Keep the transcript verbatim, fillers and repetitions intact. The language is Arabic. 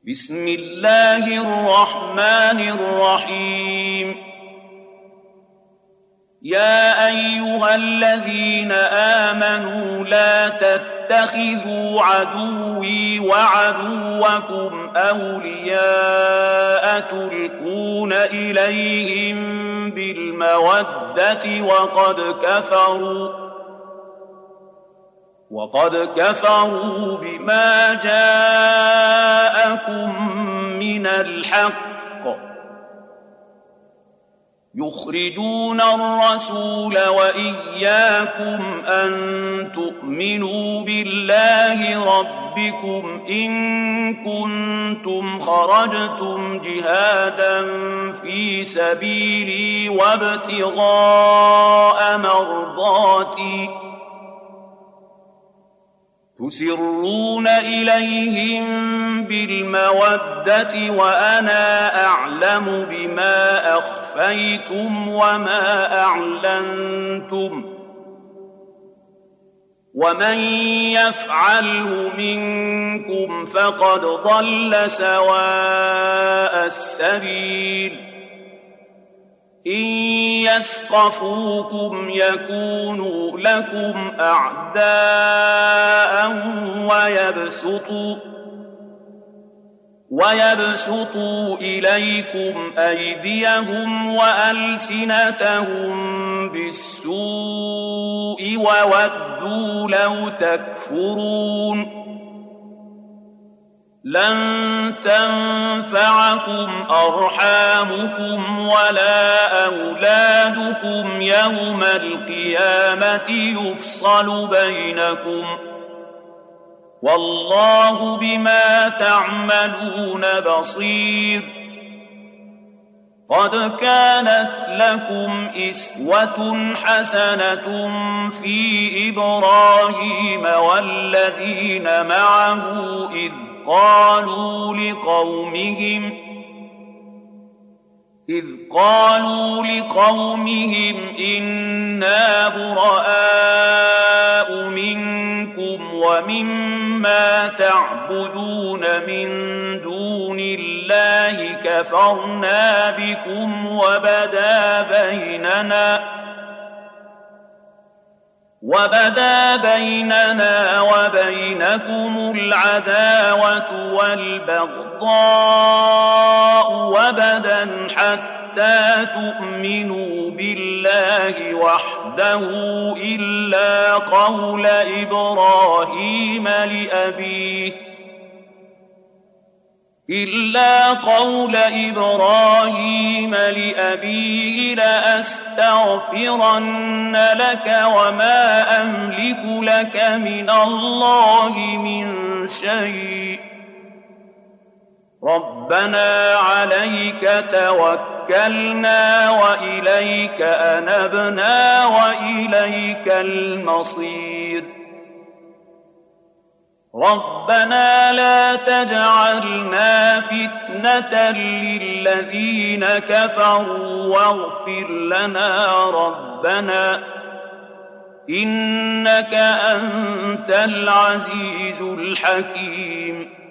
بسم الله الرحمن الرحيم يا أيها الذين آمنوا لا تتخذوا عدوي وعدوكم أولياء تلقون إليهم بالمودة وقد كفروا وقد كفروا بما جاءكم من الحق يخرجون الرسول وإياكم أن تؤمنوا بالله ربكم إن كنتم خرجتم جهادا في سبيلي وابتغاء مرضاتي تسرون إليهم بالمودة وأنا أعلم بما أخفيتم وما أعلنتم ومن يفعله منكم فقد ضل سواء السبيل إن يثقفوكم يكونوا لكم أعداء ويبسطوا ويبسطوا إليكم أيديهم وألسنتهم بالسوء وودوا لو تكفرون لن تنفعكم أرحامكم ولا أولادكم يوم القيامة يفصل بينكم والله بما تعملون بصير قد كانت لكم إسوة حسنة في إبراهيم والذين معه إذ قالوا لقومهم إذ قالوا لقومهم إنا براء منكم ومما تعبدون من دون الله كفرنا بكم وبدا بيننا وبدا بيننا وبينكم العداوة والبغضاء وبدا حتى تؤمنوا بالله وحده إلا قول إبراهيم لأبيه إلا قول إبراهيم لأبيه لأستغفرن لك وما أملك لك من الله من شيء ربنا عليك توكلنا وإليك أنبنا وإليك المصير ربنا لا تجعلنا فتنة للذين كفروا واغفر لنا ربنا إنك أنت العزيز الحكيم